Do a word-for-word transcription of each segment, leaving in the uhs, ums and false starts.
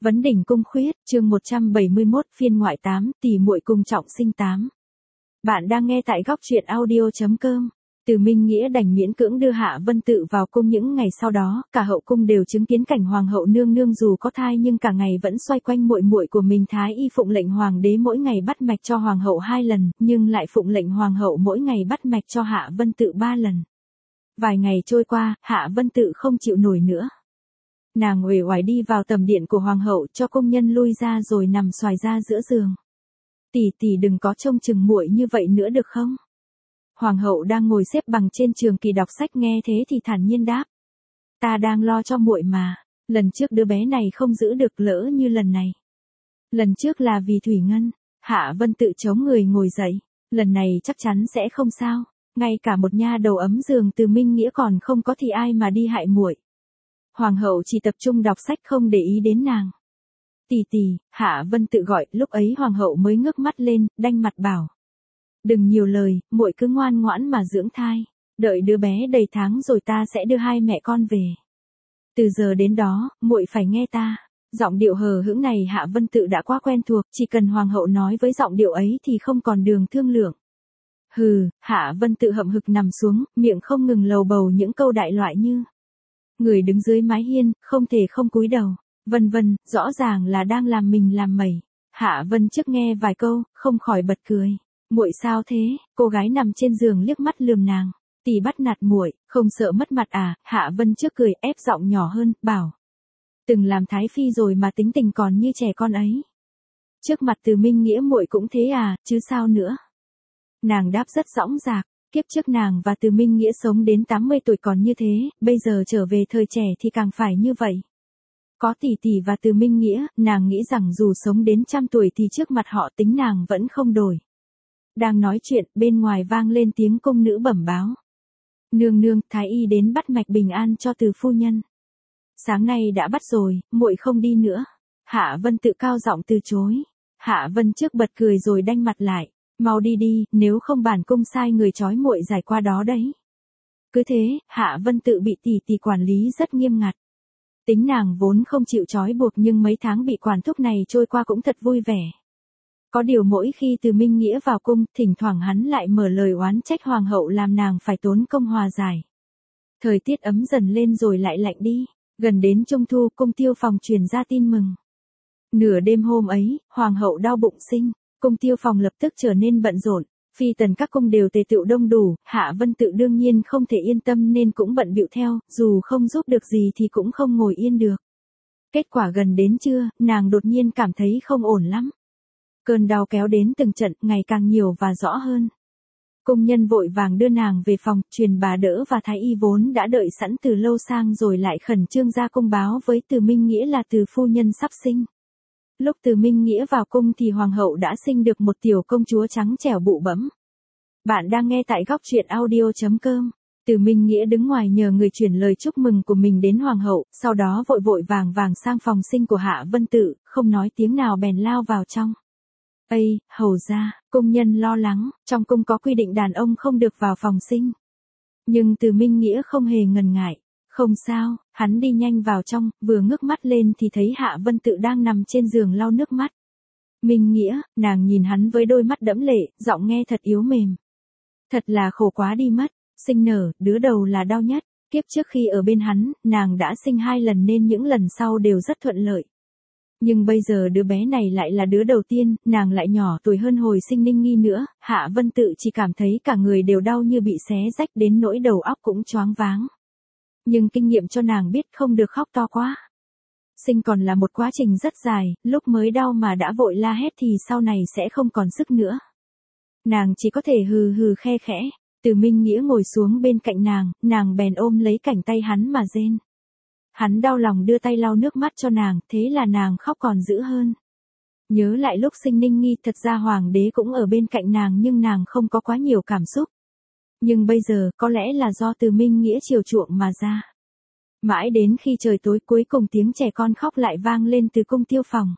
Vấn đỉnh cung khuyết, chương một trăm bảy mươi mốt, phiên ngoại tám, tỷ muội cùng trọng sinh tám. Bạn đang nghe tại góc truyện audio chấm com. Từ Minh Nghĩa đành miễn cưỡng đưa Hạ Vân Tự vào cung. Những ngày sau đó, cả hậu cung đều chứng kiến cảnh hoàng hậu nương nương dù có thai nhưng cả ngày vẫn xoay quanh muội muội của mình. Thái y phụng lệnh hoàng đế mỗi ngày bắt mạch cho hoàng hậu hai lần, nhưng lại phụng lệnh hoàng hậu mỗi ngày bắt mạch cho Hạ Vân Tự ba lần. Vài ngày trôi qua, Hạ Vân Tự không chịu nổi nữa. Nàng uể oải đi vào tầm điện của hoàng hậu, cho công nhân lui ra rồi nằm xoài ra giữa giường. Tỷ tỷ đừng có trông chừng muội như vậy nữa được không? Hoàng hậu đang ngồi xếp bằng trên trường kỳ đọc sách nghe thế thì thản nhiên đáp. Ta đang lo cho muội mà, lần trước đứa bé này không giữ được, lỡ như lần này. Lần trước là vì Thủy Ngân. Hạ Vân Tự chống người ngồi dậy, lần này chắc chắn sẽ không sao, ngay cả một nha đầu ấm giường Từ Minh Nghĩa còn không có thì ai mà đi hại muội. Hoàng hậu chỉ tập trung đọc sách không để ý đến nàng. Tỷ tỷ, Hạ Vân Tự gọi, lúc ấy hoàng hậu mới ngước mắt lên, đanh mặt bảo. Đừng nhiều lời, muội cứ ngoan ngoãn mà dưỡng thai, đợi đứa bé đầy tháng rồi ta sẽ đưa hai mẹ con về. Từ giờ đến đó, muội phải nghe ta. Giọng điệu hờ hững này Hạ Vân Tự đã quá quen thuộc, chỉ cần hoàng hậu nói với giọng điệu ấy thì không còn đường thương lượng. Hừ, Hạ Vân Tự hậm hực nằm xuống, miệng không ngừng lầu bầu những câu đại loại như. Người đứng dưới mái hiên, không thể không cúi đầu, vân vân, rõ ràng là đang làm mình làm mẩy. Hạ Vân trước nghe vài câu, không khỏi bật cười. Muội sao thế? Cô gái nằm trên giường liếc mắt lườm nàng. Tỷ bắt nạt muội, không sợ mất mặt à? Hạ Vân trước cười, ép giọng nhỏ hơn, bảo. Từng làm thái phi rồi mà tính tình còn như trẻ con ấy. Trước mặt Từ Minh Nghĩa muội cũng thế à, chứ sao nữa? Nàng đáp rất dõng dạc. Kiếp trước nàng và Từ Minh Nghĩa sống đến tám mươi tuổi còn như thế, bây giờ trở về thời trẻ thì càng phải như vậy. Có tỷ tỷ và Từ Minh Nghĩa, nàng nghĩ rằng dù sống đến trăm tuổi thì trước mặt họ tính nàng vẫn không đổi. Đang nói chuyện, bên ngoài vang lên tiếng cung nữ bẩm báo. Nương nương, thái y đến bắt mạch bình an cho Từ phu nhân. Sáng nay đã bắt rồi, muội không đi nữa. Hạ Vân Tự cao giọng từ chối. Hạ Vân trước bật cười rồi đanh mặt lại. Mau đi đi, nếu không bản cung sai người trói muội giải qua đó đấy. Cứ thế, Hạ Vân Tự bị tỷ tỷ quản lý rất nghiêm ngặt. Tính nàng vốn không chịu trói buộc nhưng mấy tháng bị quản thúc này trôi qua cũng thật vui vẻ. Có điều mỗi khi Từ Minh Nghĩa vào cung, thỉnh thoảng hắn lại mở lời oán trách hoàng hậu làm nàng phải tốn công hòa giải. Thời tiết ấm dần lên rồi lại lạnh đi, gần đến trung thu cung Tiêu Phòng truyền ra tin mừng. Nửa đêm hôm ấy, hoàng hậu đau bụng sinh. Cung Tiêu Phòng lập tức trở nên bận rộn, phi tần các cung đều tề tựu đông đủ, Hạ Vân Tự đương nhiên không thể yên tâm nên cũng bận bịu theo, dù không giúp được gì thì cũng không ngồi yên được. Kết quả gần đến trưa, nàng đột nhiên cảm thấy không ổn lắm. Cơn đau kéo đến từng trận, ngày càng nhiều và rõ hơn. Cung nhân vội vàng đưa nàng về phòng, truyền bà đỡ và thái y vốn đã đợi sẵn từ lâu sang rồi lại khẩn trương ra cung báo với Từ Minh Nghĩa là Từ phu nhân sắp sinh. Lúc Từ Minh Nghĩa vào cung thì hoàng hậu đã sinh được một tiểu công chúa trắng trẻo bụ bẫm. Bạn đang nghe tại góc truyện audio chấm com. Từ Minh Nghĩa đứng ngoài nhờ người chuyển lời chúc mừng của mình đến hoàng hậu, sau đó vội vội vàng vàng sang phòng sinh của Hạ Vân Tự, không nói tiếng nào bèn lao vào trong. Ây, hầu ra, cung nhân lo lắng, trong cung có quy định đàn ông không được vào phòng sinh. Nhưng Từ Minh Nghĩa không hề ngần ngại. Không sao, hắn đi nhanh vào trong, vừa ngước mắt lên thì thấy Hạ Vân Tự đang nằm trên giường lau nước mắt. Minh Nghĩa, nàng nhìn hắn với đôi mắt đẫm lệ, giọng nghe thật yếu mềm. Thật là khổ quá đi mất, sinh nở, đứa đầu là đau nhất, kiếp trước khi ở bên hắn, nàng đã sinh hai lần nên những lần sau đều rất thuận lợi. Nhưng bây giờ đứa bé này lại là đứa đầu tiên, nàng lại nhỏ tuổi hơn hồi sinh Ninh Nghi nữa, Hạ Vân Tự chỉ cảm thấy cả người đều đau như bị xé rách đến nỗi đầu óc cũng choáng váng. Nhưng kinh nghiệm cho nàng biết không được khóc to quá. Sinh còn là một quá trình rất dài, lúc mới đau mà đã vội la hét thì sau này sẽ không còn sức nữa. Nàng chỉ có thể hừ hừ khe khẽ. Từ Minh Nghĩa ngồi xuống bên cạnh nàng, nàng bèn ôm lấy cảnh tay hắn mà rên. Hắn đau lòng đưa tay lau nước mắt cho nàng, thế là nàng khóc còn dữ hơn. Nhớ lại lúc sinh Ninh Nghi, thật ra hoàng đế cũng ở bên cạnh nàng nhưng nàng không có quá nhiều cảm xúc. Nhưng bây giờ, có lẽ là do Từ Minh Nghĩa chiều chuộng mà ra. Mãi đến khi trời tối cuối cùng tiếng trẻ con khóc lại vang lên từ cung Tiêu Phòng.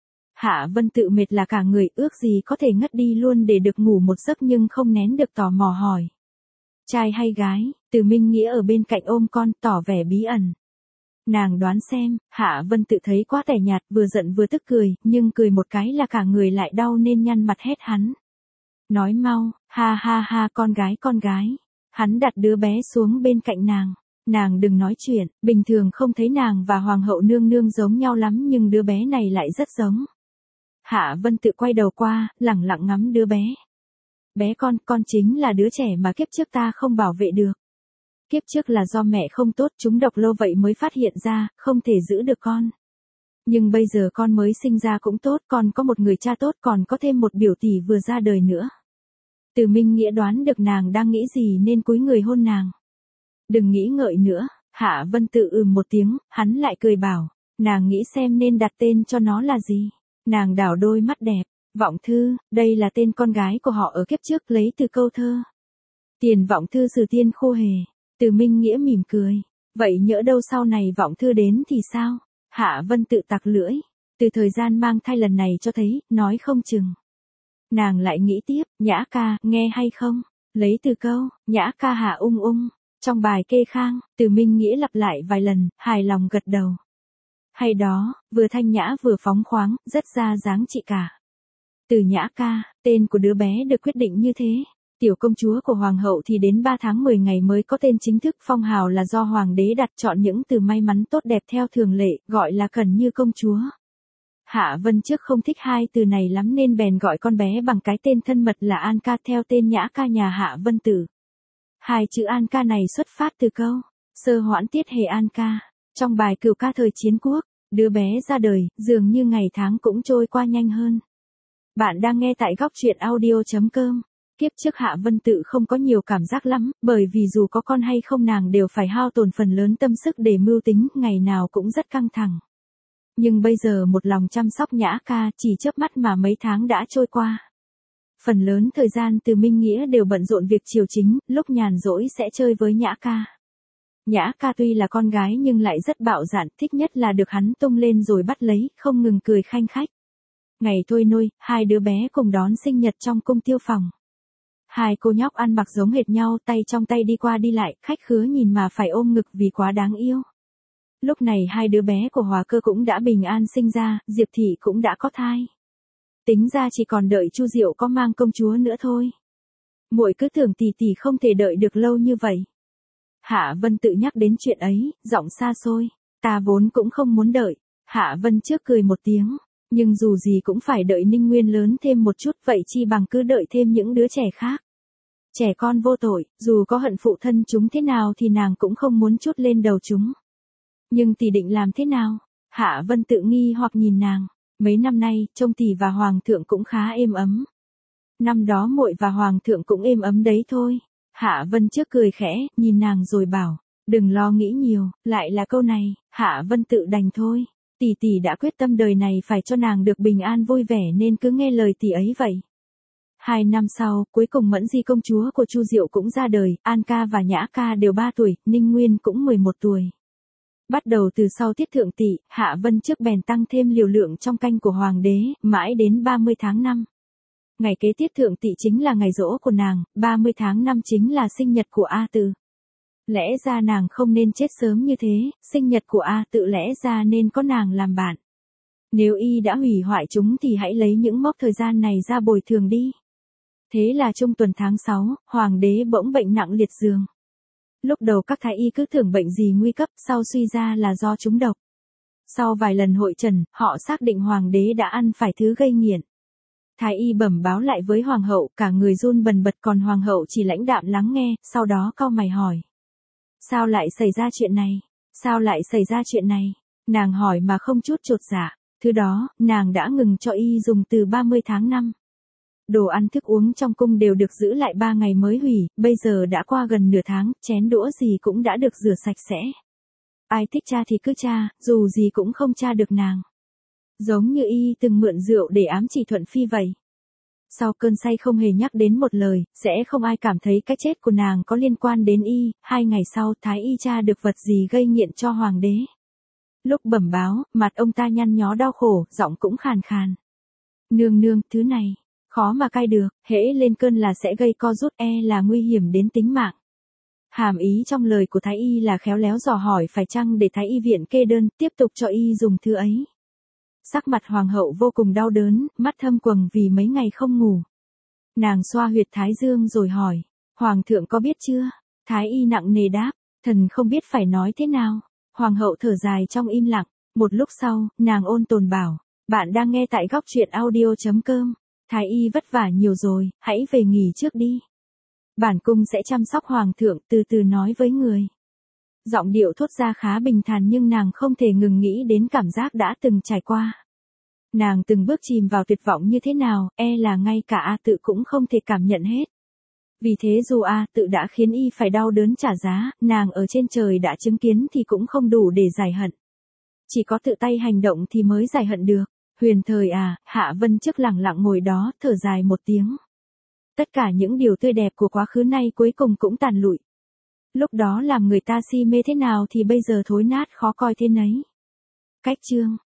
Hạ Vân Tự mệt là cả người, ước gì có thể ngất đi luôn để được ngủ một giấc nhưng không nén được tò mò hỏi. Trai hay gái? Từ Minh Nghĩa ở bên cạnh ôm con, tỏ vẻ bí ẩn. Nàng đoán xem, Hạ Vân Tự thấy quá tẻ nhạt, vừa giận vừa tức cười, nhưng cười một cái là cả người lại đau nên nhăn mặt hét hắn. Nói mau, ha ha ha con gái con gái. Hắn đặt đứa bé xuống bên cạnh nàng. Nàng đừng nói chuyện, bình thường không thấy nàng và Hoàng hậu nương nương giống nhau lắm nhưng đứa bé này lại rất giống. Hạ Vân Tự quay đầu qua, lẳng lặng ngắm đứa bé. Bé con, con chính là đứa trẻ mà kiếp trước ta không bảo vệ được. Kiếp trước là do mẹ không tốt chúng độc lâu vậy mới phát hiện ra, không thể giữ được con. Nhưng bây giờ con mới sinh ra cũng tốt, con có một người cha tốt còn có thêm một biểu tỷ vừa ra đời nữa. Từ Minh Nghĩa đoán được nàng đang nghĩ gì nên cúi người hôn nàng. Đừng nghĩ ngợi nữa, Hạ Vân Tự ừm một tiếng, hắn lại cười bảo, nàng nghĩ xem nên đặt tên cho nó là gì. Nàng đảo đôi mắt đẹp, Vọng Thư, đây là tên con gái của họ ở kiếp trước lấy từ câu thơ. Tiền Vọng Thư Sử Tiên Khô Hề. Từ Minh Nghĩa mỉm cười, vậy nhỡ đâu sau này Vọng Thư đến thì sao? Hạ Vân Tự tặc lưỡi, từ thời gian mang thai lần này cho thấy, nói không chừng. Nàng lại nghĩ tiếp, Nhã ca, nghe hay không? Lấy từ câu, Nhã ca hạ ung ung. Trong bài kê khang, Từ Minh Nghĩa lặp lại vài lần, hài lòng gật đầu. Hay đó, vừa thanh nhã vừa phóng khoáng, rất ra dáng chị cả. Từ Nhã ca, tên của đứa bé được quyết định như thế. Tiểu công chúa của Hoàng hậu thì đến ba tháng mười ngày mới có tên chính thức, phong hào là do Hoàng đế đặt, chọn những từ may mắn tốt đẹp theo thường lệ, gọi là Cần Như công chúa. Hạ Vân trước không thích hai từ này lắm nên bèn gọi con bé bằng cái tên thân mật là An ca theo tên Nhã ca nhà Hạ Vân Tử. Hai chữ An ca này xuất phát từ câu Sơ Hoãn Tiết Hề An ca. Trong bài cửu ca thời chiến quốc, đứa bé ra đời, dường như ngày tháng cũng trôi qua nhanh hơn. Bạn đang nghe tại góc truyện audio chấm com. Kiếp trước Hạ Vân Tự không có nhiều cảm giác lắm, bởi vì dù có con hay không nàng đều phải hao tổn phần lớn tâm sức để mưu tính, ngày nào cũng rất căng thẳng. Nhưng bây giờ một lòng chăm sóc Nhã ca, chỉ chớp mắt mà mấy tháng đã trôi qua. Phần lớn thời gian Từ Minh Nghĩa đều bận rộn việc triều chính, lúc nhàn rỗi sẽ chơi với Nhã ca. Nhã ca tuy là con gái nhưng lại rất bạo dạn, thích nhất là được hắn tung lên rồi bắt lấy, không ngừng cười khanh khách. Ngày thôi nôi, hai đứa bé cùng đón sinh nhật trong cung Tiêu Phòng. Hai cô nhóc ăn mặc giống hệt nhau, tay trong tay đi qua đi lại, khách khứa nhìn mà phải ôm ngực vì quá đáng yêu. Lúc này hai đứa bé của Hòa Cơ cũng đã bình an sinh ra, Diệp Thị cũng đã có thai. Tính ra chỉ còn đợi Chu Diệu có mang công chúa nữa thôi. Muội cứ tưởng tỷ tỷ không thể đợi được lâu như vậy. Hạ Vân Tự nhắc đến chuyện ấy, giọng xa xôi, ta vốn cũng không muốn đợi. Hạ Vân trước cười một tiếng, nhưng dù gì cũng phải đợi Ninh Nguyên lớn thêm một chút, vậy chi bằng cứ đợi thêm những đứa trẻ khác. Trẻ con vô tội, dù có hận phụ thân chúng thế nào thì nàng cũng không muốn trút lên đầu chúng. Nhưng tỷ định làm thế nào? Hạ Vân Tự nghi hoặc nhìn nàng. Mấy năm nay, trông tỷ và Hoàng thượng cũng khá êm ấm. Năm đó muội và Hoàng thượng cũng êm ấm đấy thôi. Hạ Vân trước cười khẽ, nhìn nàng rồi bảo, đừng lo nghĩ nhiều, lại là câu này, Hạ Vân Tự đành thôi. Tỷ tỷ đã quyết tâm đời này phải cho nàng được bình an vui vẻ nên cứ nghe lời tỷ ấy vậy. Hai năm sau, cuối cùng Mẫn Di công chúa của Chu Diệu cũng ra đời, An ca và Nhã ca đều ba tuổi, Ninh Nguyên cũng mười một tuổi. Bắt đầu từ sau tiết thượng tỵ, Hạ Vân trước bèn tăng thêm liều lượng trong canh của Hoàng đế, mãi đến ba mươi tháng năm. Ngày kế tiết thượng tỵ chính là ngày giỗ của nàng, ba mươi tháng năm chính là sinh nhật của A Tự. Lẽ ra nàng không nên chết sớm như thế, sinh nhật của A Tự lẽ ra nên có nàng làm bạn. Nếu y đã hủy hoại chúng thì hãy lấy những mốc thời gian này ra bồi thường đi. Thế là trung tuần tháng sáu, Hoàng đế bỗng bệnh nặng liệt giường. Lúc đầu các thái y cứ tưởng bệnh gì nguy cấp, sau suy ra là do trúng độc. Sau vài lần hội trần, họ xác định Hoàng đế đã ăn phải thứ gây nghiện. Thái y bẩm báo lại với Hoàng hậu, cả người run bần bật còn Hoàng hậu chỉ lãnh đạm lắng nghe, sau đó cau mày hỏi. Sao lại xảy ra chuyện này? Sao lại xảy ra chuyện này? Nàng hỏi mà không chút chột dạ. Thứ đó, nàng đã ngừng cho y dùng từ ba mươi tháng năm. Đồ ăn thức uống trong cung đều được giữ lại ba ngày mới hủy, bây giờ đã qua gần nửa tháng, chén đũa gì cũng đã được rửa sạch sẽ. Ai thích tra thì cứ tra, dù gì cũng không tra được nàng. Giống như y từng mượn rượu để ám chỉ Thuận Phi vậy. Sau cơn say không hề nhắc đến một lời, sẽ không ai cảm thấy cái chết của nàng có liên quan đến y. Hai ngày sau, thái y tra được vật gì gây nghiện cho Hoàng đế. Lúc bẩm báo, mặt ông ta nhăn nhó đau khổ, giọng cũng khàn khàn. Nương nương, thứ này khó mà cai được, hễ lên cơn là sẽ gây co rút, e là nguy hiểm đến tính mạng. Hàm ý trong lời của Thái y là khéo léo dò hỏi phải chăng để Thái y viện kê đơn, tiếp tục cho y dùng thứ ấy. Sắc mặt hoàng hậu vô cùng đau đớn, mắt thâm quầng vì mấy ngày không ngủ. Nàng xoa huyệt thái dương rồi hỏi, hoàng thượng có biết chưa? Thái y nặng nề đáp, thần không biết phải nói thế nào. Hoàng hậu thở dài trong im lặng, một lúc sau, nàng ôn tồn bảo, bạn đang nghe tại góc truyện audio.com. Thái y vất vả nhiều rồi, hãy về nghỉ trước đi. Bản cung sẽ chăm sóc hoàng thượng, từ từ nói với người. Giọng điệu thốt ra khá bình thản nhưng nàng không thể ngừng nghĩ đến cảm giác đã từng trải qua. Nàng từng bước chìm vào tuyệt vọng như thế nào, e là ngay cả A Tự cũng không thể cảm nhận hết. Vì thế dù A Tự đã khiến y phải đau đớn trả giá, nàng ở trên trời đã chứng kiến thì cũng không đủ để giải hận. Chỉ có tự tay hành động thì mới giải hận được. Huyền thời à, Hạ Vân trước lặng lặng ngồi đó, thở dài một tiếng. Tất cả những điều tươi đẹp của quá khứ nay cuối cùng cũng tàn lụi. Lúc đó làm người ta si mê thế nào thì bây giờ thối nát khó coi thế nấy. Cách chương